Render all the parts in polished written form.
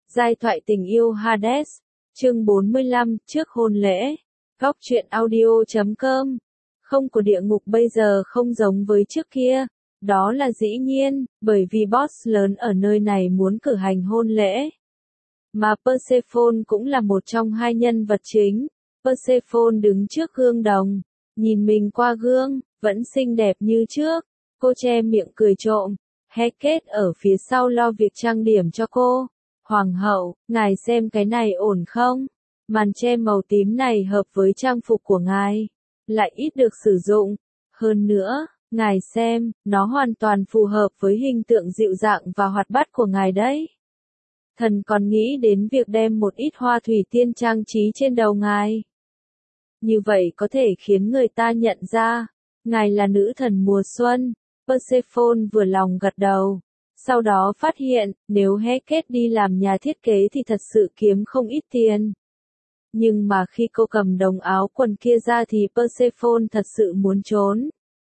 Giai thoại tình yêu Hades, chương 45, trước hôn lễ. Góc truyện audio.com. Không của địa ngục bây giờ không giống với trước kia. Đó là dĩ nhiên, bởi vì boss lớn ở nơi này muốn cử hành hôn lễ. Mà Persephone cũng là một trong hai nhân vật chính. Persephone đứng trước gương đồng, nhìn mình qua gương, vẫn xinh đẹp như trước. Cô che miệng cười trộm. Hecate ở phía sau lo việc trang điểm cho cô. Hoàng hậu, ngài xem cái này ổn không? Màn che màu tím này hợp với trang phục của ngài, lại ít được sử dụng. Hơn nữa, ngài xem, nó hoàn toàn phù hợp với hình tượng dịu dàng và hoạt bát của ngài đấy. Thần còn nghĩ đến việc đem một ít hoa thủy tiên trang trí trên đầu ngài. Như vậy có thể khiến người ta nhận ra, ngài là nữ thần mùa xuân. Persephone vừa lòng gật đầu. Sau đó phát hiện, nếu Hecate đi làm nhà thiết kế thì thật sự kiếm không ít tiền. Nhưng mà khi cô cầm đồng áo quần kia ra thì Persephone thật sự muốn trốn.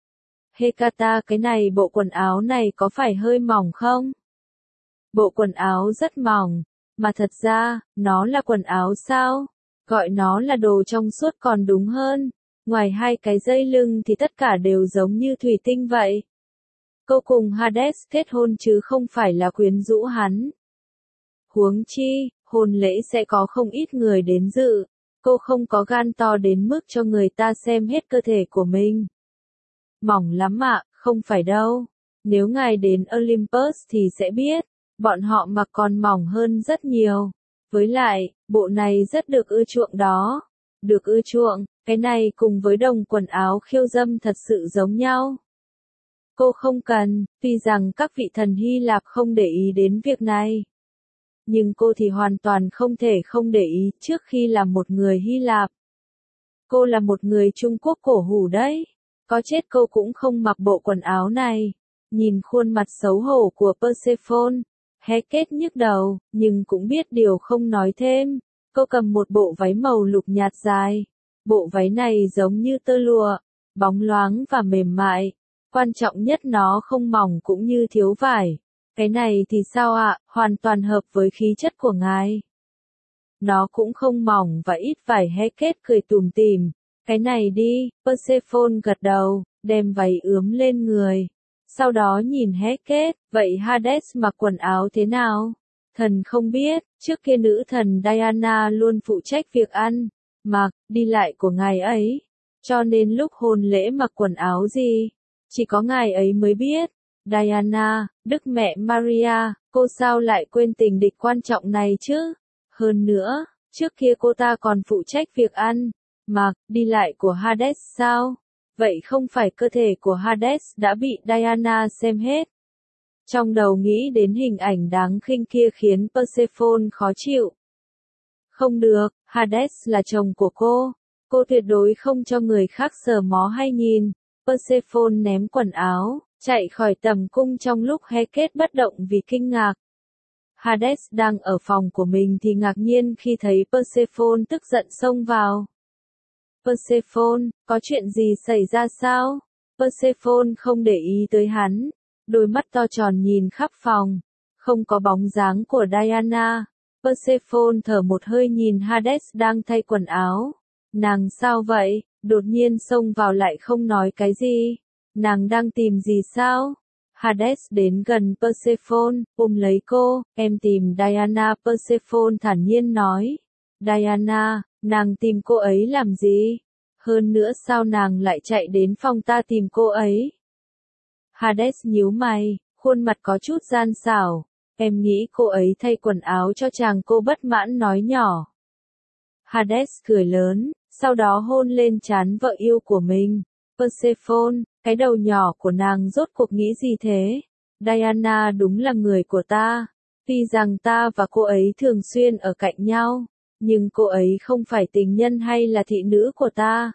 Hecate, cái này bộ quần áo này có phải hơi mỏng không? Bộ quần áo rất mỏng, mà thật ra, nó là quần áo sao? Gọi nó là đồ trong suốt còn đúng hơn. Ngoài hai cái dây lưng thì tất cả đều giống như thủy tinh vậy. Cô cùng Hades kết hôn chứ không phải là quyến rũ hắn. Huống chi, hôn lễ sẽ có không ít người đến dự. Cô không có gan to đến mức cho người ta xem hết cơ thể của mình. Mỏng lắm ạ, không phải đâu. Nếu ngài đến Olympus thì sẽ biết, bọn họ mặc còn mỏng hơn rất nhiều. Với lại, bộ này rất được ưa chuộng đó. Được ưa chuộng, cái này cùng với đồng quần áo khiêu dâm thật sự giống nhau. Cô không cần, tuy rằng các vị thần Hy Lạp không để ý đến việc này. Nhưng cô thì hoàn toàn không thể không để ý trước khi là một người Hy Lạp. Cô là một người Trung Quốc cổ hủ đấy. Có chết cô cũng không mặc bộ quần áo này. Nhìn khuôn mặt xấu hổ của Persephone, Hecate nhức đầu, nhưng cũng biết điều không nói thêm. Cô cầm một bộ váy màu lục nhạt dài. Bộ váy này giống như tơ lụa, bóng loáng và mềm mại. Quan trọng nhất nó không mỏng cũng như thiếu vải. Cái này thì sao ạ, hoàn toàn hợp với khí chất của ngài. Nó cũng không mỏng và ít vải. Hecate cười tủm tỉm. Cái này đi, Persephone gật đầu, đem váy ướm lên người. Sau đó nhìn Hecate, vậy Hades mặc quần áo thế nào? Thần không biết, trước kia nữ thần Diana luôn phụ trách việc ăn, mặc, đi lại của ngài ấy. Cho nên lúc hôn lễ mặc quần áo gì? Chỉ có ngài ấy mới biết. Diana, Đức Mẹ Maria, cô sao lại quên tình địch quan trọng này chứ? Hơn nữa, trước kia cô ta còn phụ trách việc ăn, mặc, đi lại của Hades sao? Vậy không phải cơ thể của Hades đã bị Diana xem hết? Trong đầu nghĩ đến hình ảnh đáng khinh kia khiến Persephone khó chịu. Không được, Hades là chồng của cô tuyệt đối không cho người khác sờ mó hay nhìn. Persephone ném quần áo, chạy khỏi tầm cung trong lúc Hecate bất động vì kinh ngạc. Hades đang ở phòng của mình thì ngạc nhiên khi thấy Persephone tức giận xông vào. Persephone, có chuyện gì xảy ra sao? Persephone không để ý tới hắn, đôi mắt to tròn nhìn khắp phòng, không có bóng dáng của Diana. Persephone thở một hơi nhìn Hades đang thay quần áo. Nàng sao vậy? Đột nhiên xông vào lại không nói cái gì. Nàng đang tìm gì sao? Hades đến gần Persephone, ôm lấy cô, em tìm Diana. Persephone thản nhiên nói. Diana, nàng tìm cô ấy làm gì? Hơn nữa sao nàng lại chạy đến phòng ta tìm cô ấy? Hades nhíu mày, khuôn mặt có chút gian xảo. Em nghĩ cô ấy thay quần áo cho chàng. Cô bất mãn nói nhỏ. Hades cười lớn, sau đó hôn lên trán vợ yêu của mình. Persephone, cái đầu nhỏ của nàng rốt cuộc nghĩ gì thế? Diana đúng là người của ta. Tuy rằng ta và cô ấy thường xuyên ở cạnh nhau, nhưng cô ấy không phải tình nhân hay là thị nữ của ta.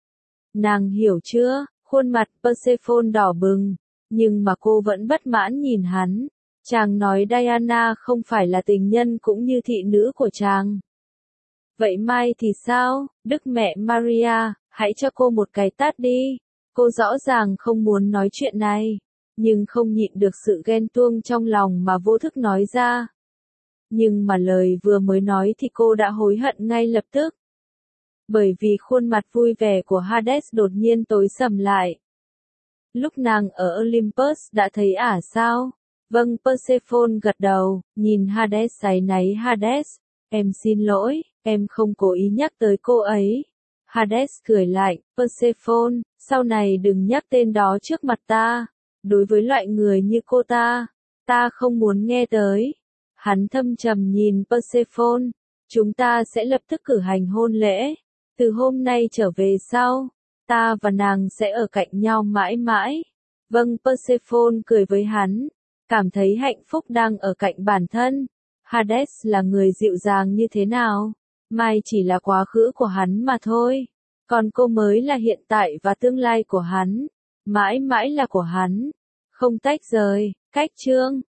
Nàng hiểu chưa? Khuôn mặt Persephone đỏ bừng, nhưng mà cô vẫn bất mãn nhìn hắn. Chàng nói Diana không phải là tình nhân cũng như thị nữ của chàng. Vậy mai thì sao? Đức Mẹ Maria, hãy cho cô một cái tát đi. Cô rõ ràng không muốn nói chuyện này, nhưng không nhịn được sự ghen tuông trong lòng mà vô thức nói ra. Nhưng mà lời vừa mới nói thì cô đã hối hận ngay lập tức. Bởi vì khuôn mặt vui vẻ của Hades đột nhiên tối sầm lại. Lúc nàng ở Olympus đã thấy ả sao? Vâng, Persephone gật đầu, nhìn Hades áy náy. Hades, em xin lỗi, em không cố ý nhắc tới cô ấy. Hades cười lại, Persephone, sau này đừng nhắc tên đó trước mặt ta. Đối với loại người như cô ta không muốn nghe tới. Hắn thâm trầm nhìn Persephone, chúng ta sẽ lập tức cử hành hôn lễ. Từ hôm nay trở về sau, ta và nàng sẽ ở cạnh nhau mãi mãi. Vâng, Persephone cười với hắn, cảm thấy hạnh phúc đang ở cạnh bản thân. Hades là người dịu dàng như thế nào? Mai chỉ là quá khứ của hắn mà thôi. Còn cô mới là hiện tại và tương lai của hắn. Mãi mãi là của hắn. Không tách rời. Cách chương